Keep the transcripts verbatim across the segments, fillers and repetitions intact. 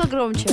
погромче.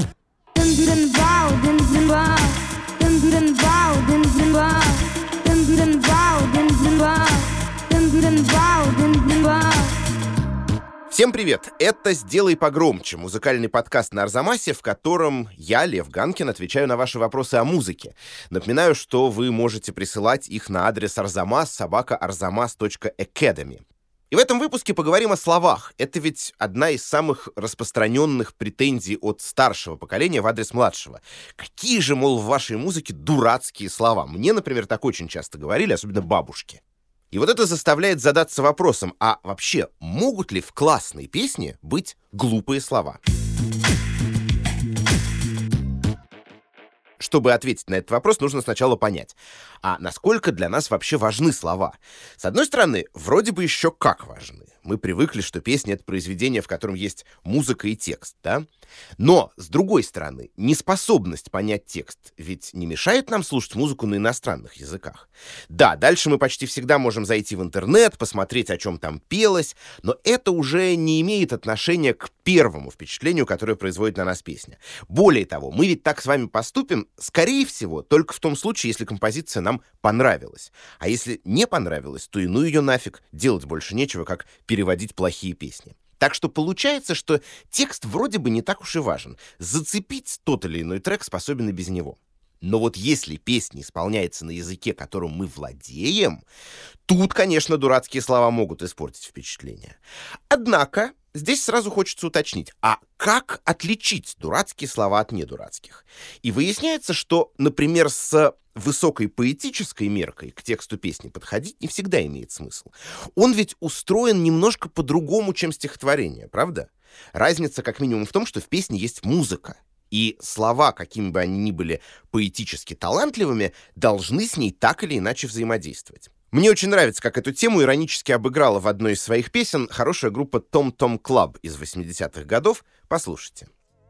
Всем привет! Это «Сделай погромче» — музыкальный подкаст на Арзамасе, в котором я, Лев Ганкин, отвечаю на ваши вопросы о музыке. Напоминаю, что вы можете присылать их на адрес арзамас собака арзамас точка академи. И в этом выпуске поговорим о словах. Это ведь одна из самых распространенных претензий от старшего поколения в адрес младшего. Какие же, мол, в вашей музыке дурацкие слова? Мне, например, так очень часто говорили, особенно бабушки. И вот это заставляет задаться вопросом, а вообще могут ли в классной песне быть глупые слова? Чтобы ответить на этот вопрос, нужно сначала понять, а насколько для нас вообще важны слова? С одной стороны, вроде бы еще как важны. Мы привыкли, что песня — это произведение, в котором есть музыка и текст, да? Но, с другой стороны, неспособность понять текст ведь не мешает нам слушать музыку на иностранных языках. Да, дальше мы почти всегда можем зайти в интернет, посмотреть, о чем там пелось, но это уже не имеет отношения к первому впечатлению, которое производит на нас песня. Более того, мы ведь так с вами поступим, скорее всего, только в том случае, если композиция нам понравилась. А если не понравилась, то и ну ее нафиг, делать больше нечего, как переводить плохие песни. Так что получается, что текст вроде бы не так уж и важен. Зацепить тот или иной трек способен и без него. Но вот если песня исполняется на языке, которым мы владеем, тут, конечно, дурацкие слова могут испортить впечатление. Однако здесь сразу хочется уточнить, а как отличить дурацкие слова от недурацких? И выясняется, что, например, с высокой поэтической меркой к тексту песни подходить не всегда имеет смысл. Он ведь устроен немножко по-другому, чем стихотворение, правда? Разница как минимум в том, что в песне есть музыка. И слова, какими бы они ни были поэтически талантливыми, должны с ней так или иначе взаимодействовать. Мне очень нравится, как эту тему иронически обыграла в одной из своих песен хорошая группа Tom Tom Club из восьмидесятых годов. Послушайте.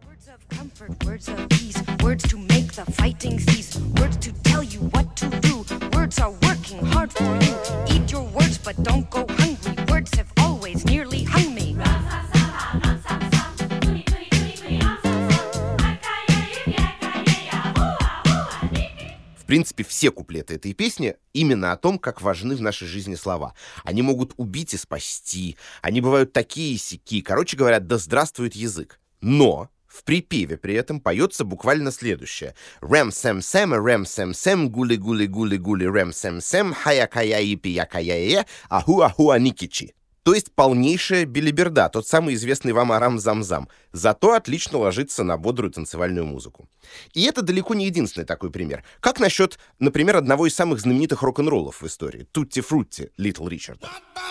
В принципе, все куплеты этой песни именно о том, как важны в нашей жизни слова. Они могут убить и спасти, они бывают такие и сяки. Короче говоря, да здравствует язык. Но в припеве при этом поется буквально следующее. Рэм-сэм-сэм, рэм-сэм-сэм, гули-гули-гули-гули, рэм-сэм-сэм, хая-кая-ипи-я-кая-я, аху-аху-аникичи. То есть полнейшая белиберда, тот самый известный вам арам-зам-зам. Зато отлично ложится на бодрую танцевальную музыку. И это далеко не единственный такой пример. Как насчет, например, одного из самых знаменитых рок-н-роллов в истории — «Тутти-фрутти» Литл Ричарда.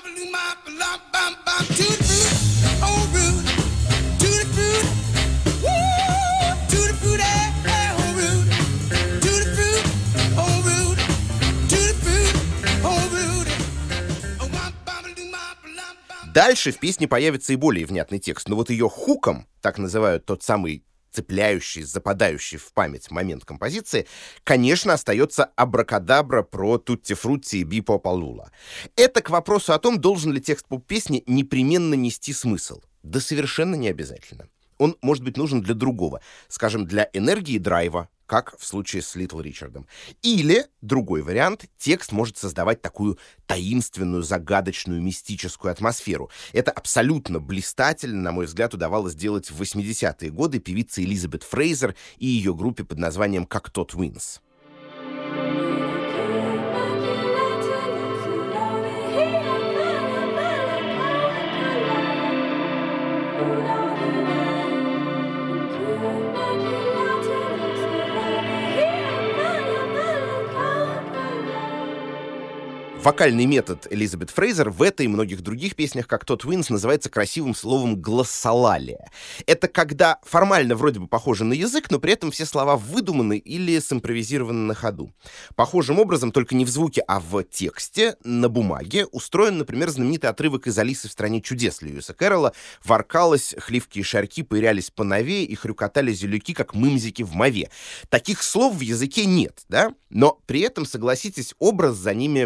Дальше в песне появится и более внятный текст, но вот ее хуком, так называют тот самый цепляющий, западающий в память момент композиции, конечно, остается абракадабра про тутти-фрутти и би-попалула. Это к вопросу о том, должен ли текст поп-песни непременно нести смысл. Да совершенно не обязательно. Он может быть нужен для другого, скажем, для энергии драйва, как в случае с Литл Ричардом. Или, другой вариант, текст может создавать такую таинственную, загадочную, мистическую атмосферу. Это абсолютно блистательно, на мой взгляд, удавалось сделать в восьмидесятые годы певице Элизабет Фрейзер и ее группе под названием «Cocteau Twins». Вокальный метод Элизабет Фрейзер в этой и многих других песнях «Cocteau Twins» называется красивым словом «глоссолалия». Это когда формально вроде бы похоже на язык, но при этом все слова выдуманы или симпровизированы на ходу. Похожим образом, только не в звуке, а в тексте, на бумаге, устроен, например, знаменитый отрывок из «Алисы в стране чудес» Льюиса Кэрролла. «Воркалось, хливкие шарьки пырялись по нове и хрюкотали зелюки, как мымзики в мове». Таких слов в языке нет, да? Но при этом, согласитесь, образ за ними вполне себе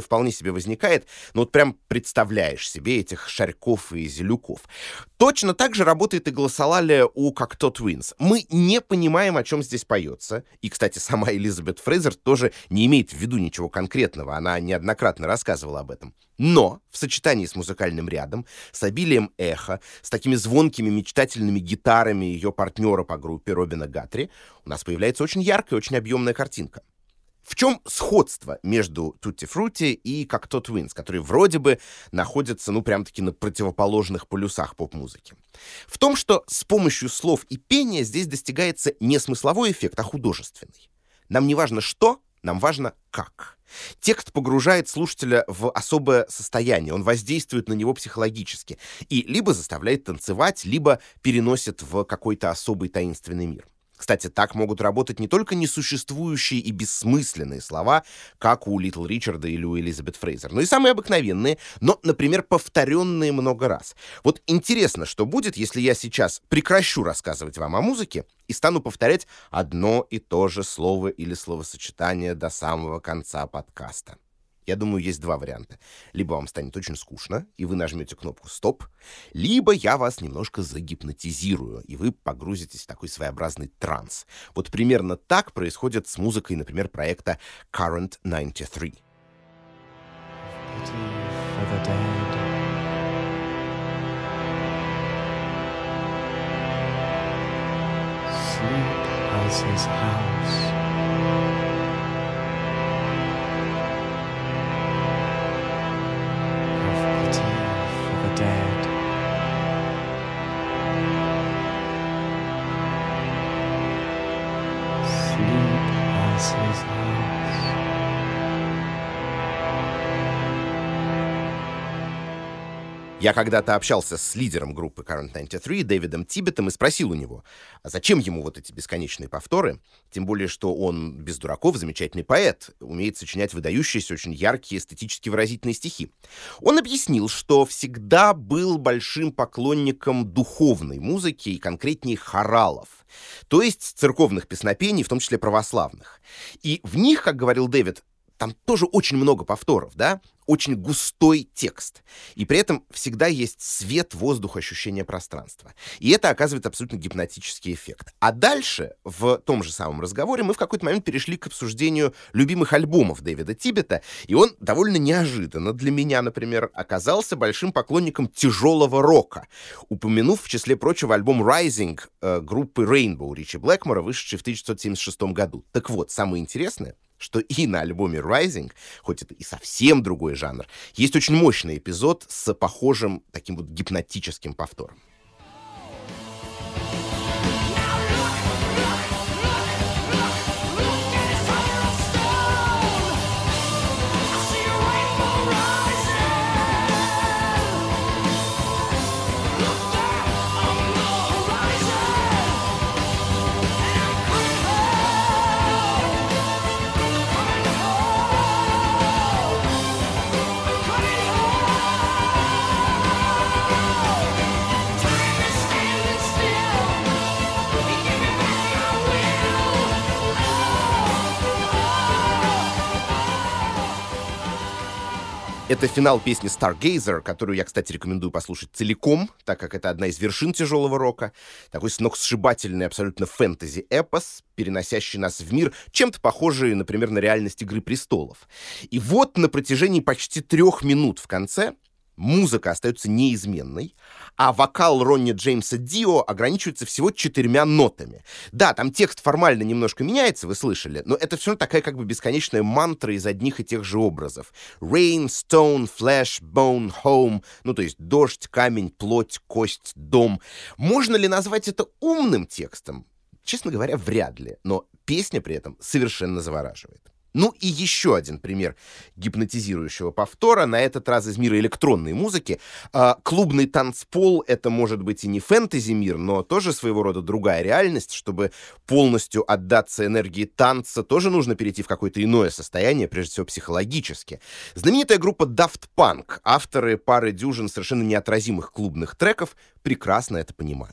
тебе возникает, ну вот прям представляешь себе этих Шарьков и Зелюков. Точно так же работает и голосолалия у Cocteau Twins. Мы не понимаем, о чем здесь поется. И, кстати, сама Элизабет Фрейзер тоже не имеет в виду ничего конкретного. Она неоднократно рассказывала об этом. Но в сочетании с музыкальным рядом, с обилием эха, с такими звонкими мечтательными гитарами ее партнера по группе Робина Гатри, у нас появляется очень яркая, очень объемная картинка. В чем сходство между Tutti Frutti и Cocteau Twins, которые вроде бы находятся, ну, прям-таки на противоположных полюсах поп-музыки? В том, что с помощью слов и пения здесь достигается не смысловой эффект, а художественный. Нам не важно что, нам важно как. Текст погружает слушателя в особое состояние, он воздействует на него психологически и либо заставляет танцевать, либо переносит в какой-то особый таинственный мир. Кстати, так могут работать не только несуществующие и бессмысленные слова, как у Литл Ричарда или у Элизабет Фрейзер, но и самые обыкновенные, но, например, повторенные много раз. Вот интересно, что будет, если я сейчас прекращу рассказывать вам о музыке и стану повторять одно и то же слово или словосочетание до самого конца подкаста. Я думаю, есть два варианта. Либо вам станет очень скучно, и вы нажмете кнопку «Стоп», либо я вас немножко загипнотизирую, и вы погрузитесь в такой своеобразный транс. Вот примерно так происходит с музыкой, например, проекта Current девяносто три. Я когда-то общался с лидером группы Current девяносто три, Дэвидом Тибетом, и спросил у него, а зачем ему вот эти бесконечные повторы, тем более, что он без дураков замечательный поэт, умеет сочинять выдающиеся, очень яркие, эстетически выразительные стихи. Он объяснил, что всегда был большим поклонником духовной музыки и конкретнее хоралов, то есть церковных песнопений, в том числе православных. И в них, как говорил Дэвид, там тоже очень много повторов, да? Очень густой текст. И при этом всегда есть свет, воздух, ощущение пространства. И это оказывает абсолютно гипнотический эффект. А дальше, в том же самом разговоре, мы в какой-то момент перешли к обсуждению любимых альбомов Дэвида Тибета, и он довольно неожиданно для меня, например, оказался большим поклонником тяжелого рока, упомянув, в числе прочего, альбом «Rising» э, группы Rainbow Ричи Блэкмора, вышедший в тысяча девятьсот семьдесят шестом году. Так вот, самое интересное, что и на альбоме «Rising», хоть это и совсем другой жанр, есть очень мощный эпизод с похожим таким вот гипнотическим повтором. Это финал песни Stargazer, которую я, кстати, рекомендую послушать целиком, так как это одна из вершин тяжелого рока. Такой сногсшибательный абсолютно фэнтези-эпос, переносящий нас в мир, чем-то похожий, например, на реальность «Игры престолов». И вот на протяжении почти трех минут в конце музыка остается неизменной, а вокал Ронни Джеймса Дио ограничивается всего четырьмя нотами. Да, там текст формально немножко меняется, вы слышали, но это все равно такая как бы бесконечная мантра из одних и тех же образов. Rain, stone, flesh, bone, home. Ну, то есть дождь, камень, плоть, кость, дом. Можно ли назвать это умным текстом? Честно говоря, вряд ли. Но песня при этом совершенно завораживает. Ну и еще один пример гипнотизирующего повтора, на этот раз из мира электронной музыки. А, клубный танцпол — это может быть и не фэнтези-мир, но тоже своего рода другая реальность. Чтобы полностью отдаться энергии танца, тоже нужно перейти в какое-то иное состояние, прежде всего психологически. Знаменитая группа Daft Punk, авторы пары дюжин совершенно неотразимых клубных треков, прекрасно это понимают.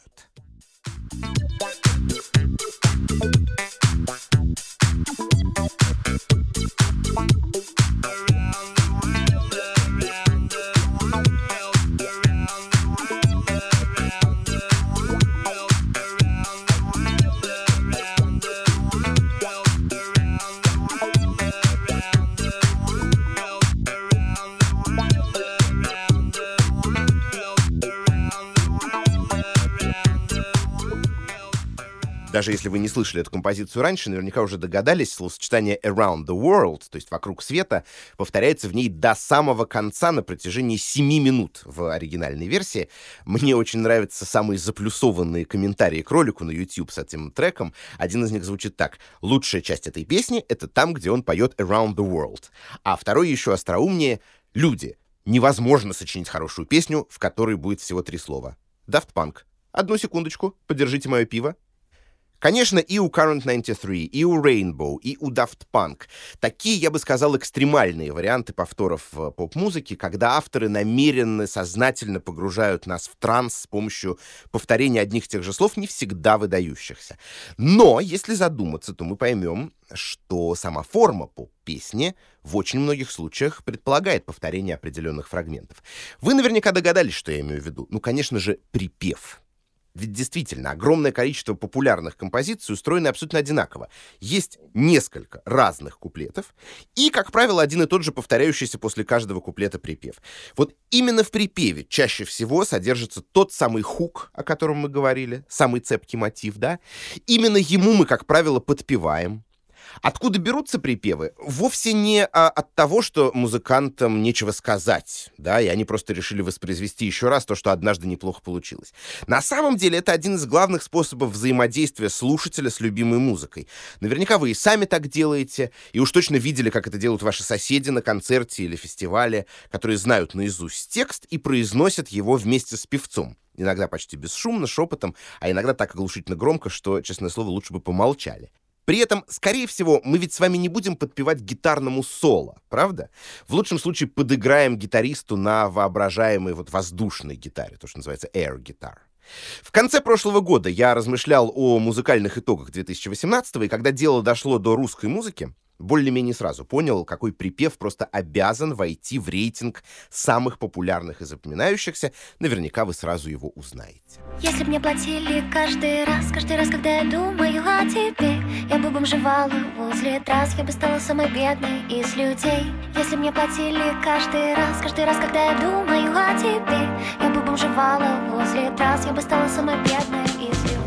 Даже если вы не слышали эту композицию раньше, наверняка уже догадались, словосочетание «around the world», то есть «вокруг света», повторяется в ней до самого конца на протяжении семи минут в оригинальной версии. Мне очень нравятся самые заплюсованные комментарии к ролику на YouTube с этим треком. Один из них звучит так: «Лучшая часть этой песни — это там, где он поет «around the world». А второй еще остроумнее: «Люди, невозможно сочинить хорошую песню, в которой будет всего три слова». Daft Punk. Одну секундочку, подержите мое пиво. Конечно, и у Current девяносто три, и у Rainbow, и у Daft Punk такие, я бы сказал, экстремальные варианты повторов в поп-музыке, когда авторы намеренно, сознательно погружают нас в транс с помощью повторения одних и тех же слов, не всегда выдающихся. Но, если задуматься, то мы поймем, что сама форма поп-песни в очень многих случаях предполагает повторение определенных фрагментов. Вы наверняка догадались, что я имею в виду. Ну, конечно же, припев. Ведь действительно, огромное количество популярных композиций устроены абсолютно одинаково. Есть несколько разных куплетов и, как правило, один и тот же повторяющийся после каждого куплета припев. Вот именно в припеве чаще всего содержится тот самый хук, о котором мы говорили, самый цепкий мотив, да? Именно ему мы, как правило, подпеваем. Откуда берутся припевы? Вовсе не а, от того, что музыкантам нечего сказать, да, и они просто решили воспроизвести еще раз то, что однажды неплохо получилось. На самом деле это один из главных способов взаимодействия слушателя с любимой музыкой. Наверняка вы и сами так делаете, и уж точно видели, как это делают ваши соседи на концерте или фестивале, которые знают наизусть текст и произносят его вместе с певцом. Иногда почти бесшумно, шепотом, а иногда так оглушительно громко, что, честное слово, лучше бы помолчали. При этом, скорее всего, мы ведь с вами не будем подпевать гитарному соло, правда? В лучшем случае подыграем гитаристу на воображаемой вот воздушной гитаре, то, что называется air guitar. В конце прошлого года я размышлял о музыкальных итогах две тысячи восемнадцатого, и когда дело дошло до русской музыки, более-менее сразу понял, какой припев просто обязан войти в рейтинг самых популярных и запоминающихся. Наверняка вы сразу его узнаете. Если б мне платили каждый раз, каждый раз, когда я думаю о тебе, я бы бомжевала возле трасс, я бы стала самой бедной из людей. Если б мне платили каждый раз, каждый раз, когда я думаю о тебе, я бы бомжевала возле трасс, я бы стала самой бедной из людей.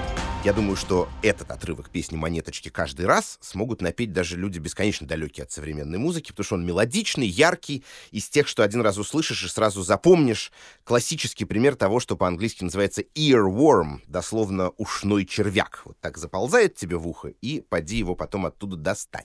Я думаю, что этот отрывок песни «Монеточки» каждый раз смогут напеть даже люди бесконечно далекие от современной музыки, потому что он мелодичный, яркий, из тех, что один раз услышишь и сразу запомнишь. Классический пример того, что по-английски называется earworm, дословно ушной червяк. Вот так заползает тебе в ухо, и поди его потом оттуда достань.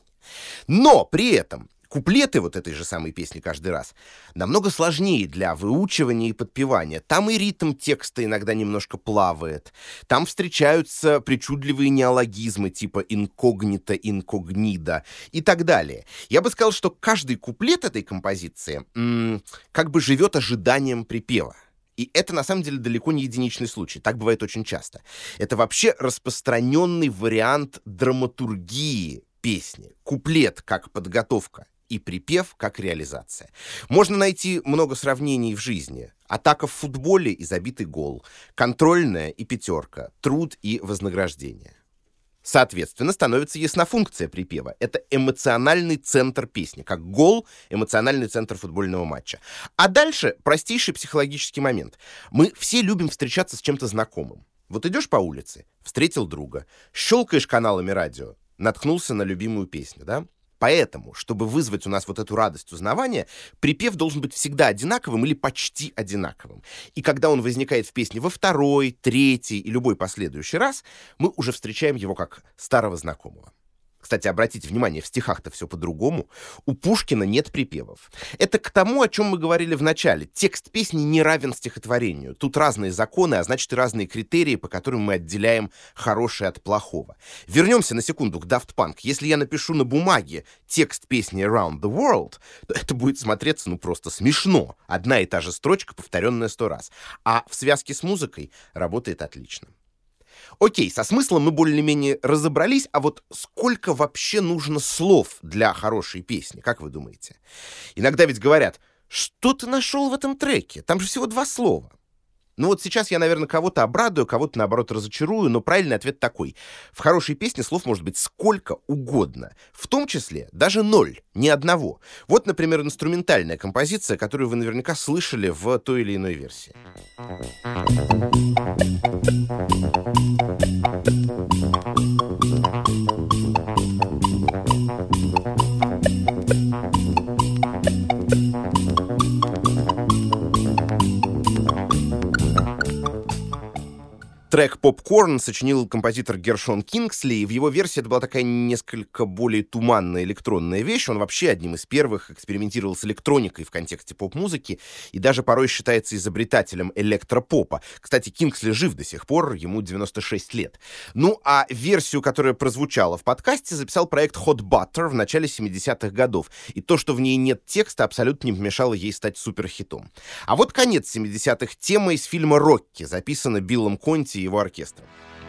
Но при этом куплеты вот этой же самой песни каждый раз намного сложнее для выучивания и подпевания. Там и ритм текста иногда немножко плавает. Там встречаются причудливые неологизмы типа инкогнито, инкогнида и так далее. Я бы сказал, что каждый куплет этой композиции м- как бы живет ожиданием припева. И это, на самом деле, далеко не единичный случай. Так бывает очень часто. Это вообще распространенный вариант драматургии песни. Куплет как подготовка и припев как реализация. Можно найти много сравнений в жизни. Атака в футболе и забитый гол, контрольная и пятерка, труд и вознаграждение. Соответственно, становится ясна функция припева. Это эмоциональный центр песни, как гол — эмоциональный центр футбольного матча. А дальше простейший психологический момент. Мы все любим встречаться с чем-то знакомым. Вот идешь по улице, встретил друга, щелкаешь каналами радио, наткнулся на любимую песню, да? Поэтому, чтобы вызвать у нас вот эту радость узнавания, припев должен быть всегда одинаковым или почти одинаковым. И когда он возникает в песне во второй, третий и любой последующий раз, мы уже встречаем его как старого знакомого. Кстати, обратите внимание, в стихах-то все по-другому. У Пушкина нет припевов. Это к тому, о чем мы говорили в начале. Текст песни не равен стихотворению. Тут разные законы, а значит и разные критерии, по которым мы отделяем хорошее от плохого. Вернемся на секунду к Daft Punk. Если я напишу на бумаге текст песни «Around the World», то это будет смотреться ну просто смешно. Одна и та же строчка, повторенная сто раз. А в связке с музыкой работает отлично. Окей, со смыслом мы более-менее разобрались, а вот сколько вообще нужно слов для хорошей песни, как вы думаете? Иногда ведь говорят: что ты нашел в этом треке? Там же всего два слова. Ну вот сейчас я, наверное, кого-то обрадую, кого-то, наоборот, разочарую, но правильный ответ такой. В хорошей песне слов может быть сколько угодно, в том числе даже ноль, ни одного. Вот, например, инструментальная композиция, которую вы наверняка слышали в той или иной версии. Трек «Попкорн» сочинил композитор Гершон Кингсли, и в его версии это была такая несколько более туманная электронная вещь. Он вообще одним из первых экспериментировал с электроникой в контексте поп-музыки и даже порой считается изобретателем электропопа. Кстати, Кингсли жив до сих пор, ему девяносто шесть лет. Ну, а версию, которая прозвучала в подкасте, записал проект Hot Butter в начале семидесятых годов. И то, что в ней нет текста, абсолютно не помешало ей стать суперхитом. А вот конец семидесятых. Тема из фильма «Рокки», записана Биллом Конти и его оркестром.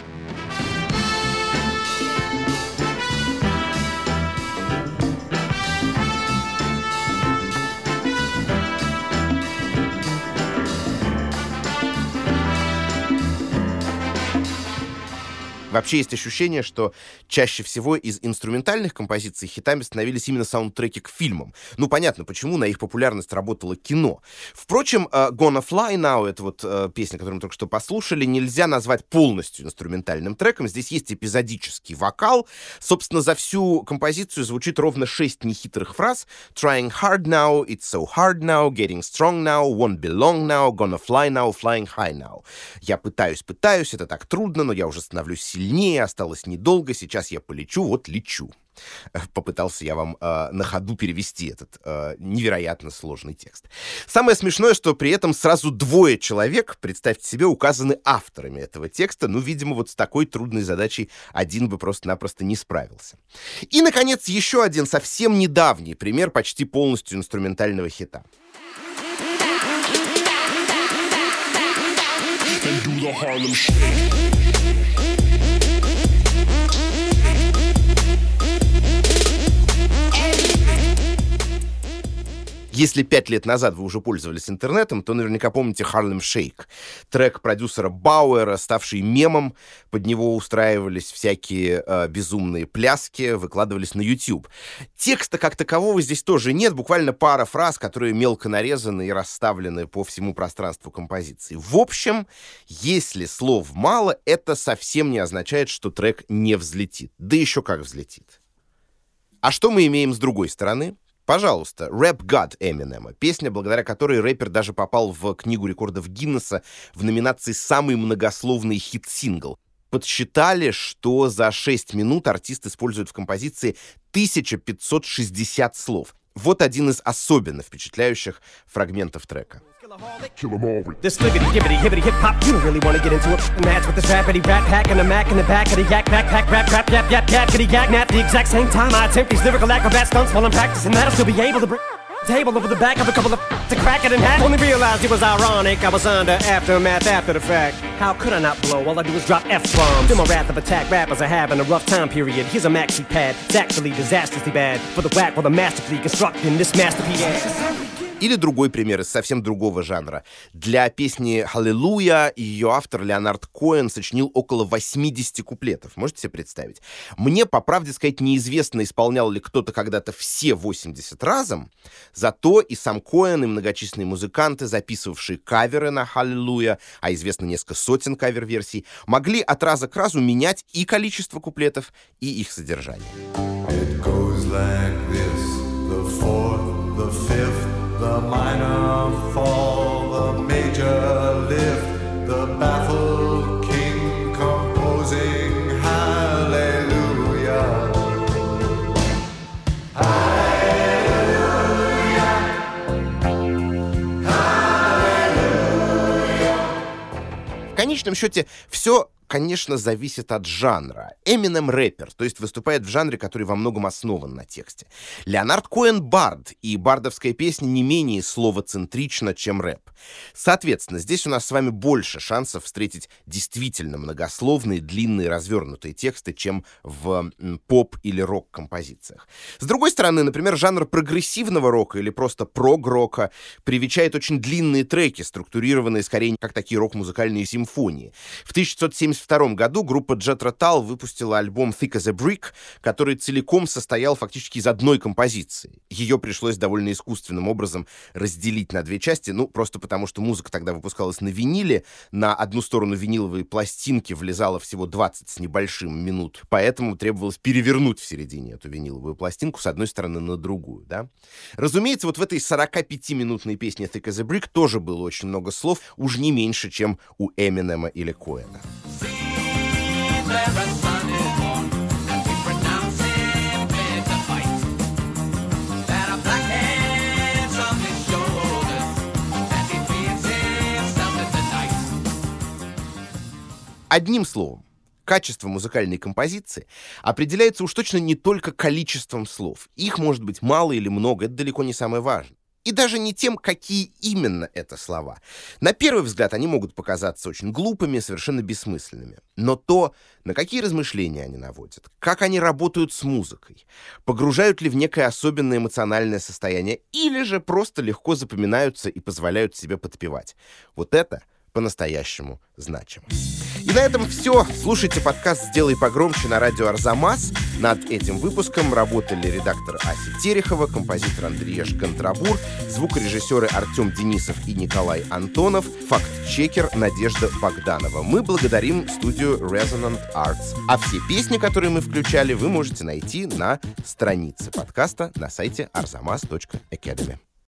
Вообще есть ощущение, что чаще всего из инструментальных композиций хитами становились именно саундтреки к фильмам. Ну, понятно, почему, на их популярность работало кино. Впрочем, uh, Gonna Fly Now, это вот uh, песня, которую мы только что послушали, нельзя назвать полностью инструментальным треком. Здесь есть эпизодический вокал. Собственно, за всю композицию звучит ровно шесть нехитрых фраз. Trying hard now, it's so hard now, getting strong now, won't be long now, gonna fly now, flying high now. Я пытаюсь, пытаюсь, это так трудно, но я уже становлюсь сильнее. Сильнее, осталось недолго, сейчас я полечу, вот лечу. Попытался я вам э, на ходу перевести этот э, невероятно сложный текст. Самое смешное, что при этом сразу двое человек, представьте себе, указаны авторами этого текста. Ну, видимо, вот с такой трудной задачей один бы просто-напросто не справился. И, наконец, еще один совсем недавний пример почти полностью инструментального хита. Если пять лет назад вы уже пользовались интернетом, то наверняка помните Harlem Shake. Трек продюсера Бауэра, ставший мемом. Под него устраивались всякие э, безумные пляски, выкладывались на YouTube. Текста как такового здесь тоже нет. Буквально пара фраз, которые мелко нарезаны и расставлены по всему пространству композиции. В общем, если слов мало, это совсем не означает, что трек не взлетит. Да еще как взлетит. А что мы имеем с другой стороны? Пожалуйста, «Rap God» Эминема, песня, благодаря которой рэпер даже попал в Книгу рекордов Гиннесса в номинации «Самый многословный хит-сингл». Подсчитали, что за шесть минут артист использует в композиции тысяча пятьсот шестьдесят слов. Вот один из особенно впечатляющих фрагментов трека. This flippity gibbity hibbity hip hop, you don't really want to get into a match with this rapidy rat pack and a mac in the back of the yak backpack rap rap yap yap yap kitty yak at the exact same time I attempt these lyrical acrobat stunts while I'm practicing that I'll still be able to bring table over the back of a couple of to crack it in half. Only realized it was ironic. I was under aftermath after the fact. How could I not blow? All I do is drop F-bombs. To my wrath of attack, rappers are having a rough time period. Here's a maxi pad. It's actually disastrously bad for the whack while the masterfully constructing this masterpiece. Или другой пример из совсем другого жанра. Для песни «Hallelujah» ее автор Леонард Коэн сочинил около восьмидесяти куплетов. Можете себе представить? Мне, по правде сказать, неизвестно, исполнял ли кто-то когда-то все восемьдесят разом, зато и сам Коэн, и многочисленные музыканты, записывавшие каверы на «Hallelujah», а известно несколько сотен кавер-версий, могли от раза к разу менять и количество куплетов, и их содержание. It goes like this, the fourth, the fifth, the minor fall, the major lift, the baffled king composing hallelujah. Hallelujah. Hallelujah. В конечном счете, все конечно, зависит от жанра. Эминем — рэпер, то есть выступает в жанре, который во многом основан на тексте. Леонард Коэн — бард, и бардовская песня не менее словоцентрична, чем рэп. Соответственно, здесь у нас с вами больше шансов встретить действительно многословные, длинные, развернутые тексты, чем в м, поп- или рок-композициях. С другой стороны, например, жанр прогрессивного рока или просто прог-рока привечает очень длинные треки, структурированные скорее как такие рок-музыкальные симфонии. В тысяча девятьсот семьдесят втором году группа Jethro Tull выпустила альбом Thick as a Brick, который целиком состоял фактически из одной композиции. Ее пришлось довольно искусственным образом разделить на две части, ну, просто потому что музыка тогда выпускалась на виниле, на одну сторону виниловой пластинки влезало всего двадцать с небольшим минут, поэтому требовалось перевернуть в середине эту виниловую пластинку с одной стороны на другую, да. Разумеется, вот в этой сорокапятиминутной песне Thick as a Brick тоже было очень много слов, уж не меньше, чем у Эминема или Коэна. Одним словом, качество музыкальной композиции определяется уж точно не только количеством слов. Их может быть мало или много, это далеко не самое важное. И даже не тем, какие именно это слова. На первый взгляд они могут показаться очень глупыми, совершенно бессмысленными. Но то, на какие размышления они наводят, как они работают с музыкой, погружают ли в некое особенное эмоциональное состояние, или же просто легко запоминаются и позволяют себе подпевать. Вот это по-настоящему значимо. И на этом все. Слушайте подкаст «Сделай погромче» на радио «Арзамас». Над этим выпуском работали редактор Ася Терехова, композитор Андрееш Контрабур, звукорежиссеры Артем Денисов и Николай Антонов, факт-чекер Надежда Богданова. Мы благодарим студию Resonant Arts. А все песни, которые мы включали, вы можете найти на странице подкаста на сайте arzamas точка academy.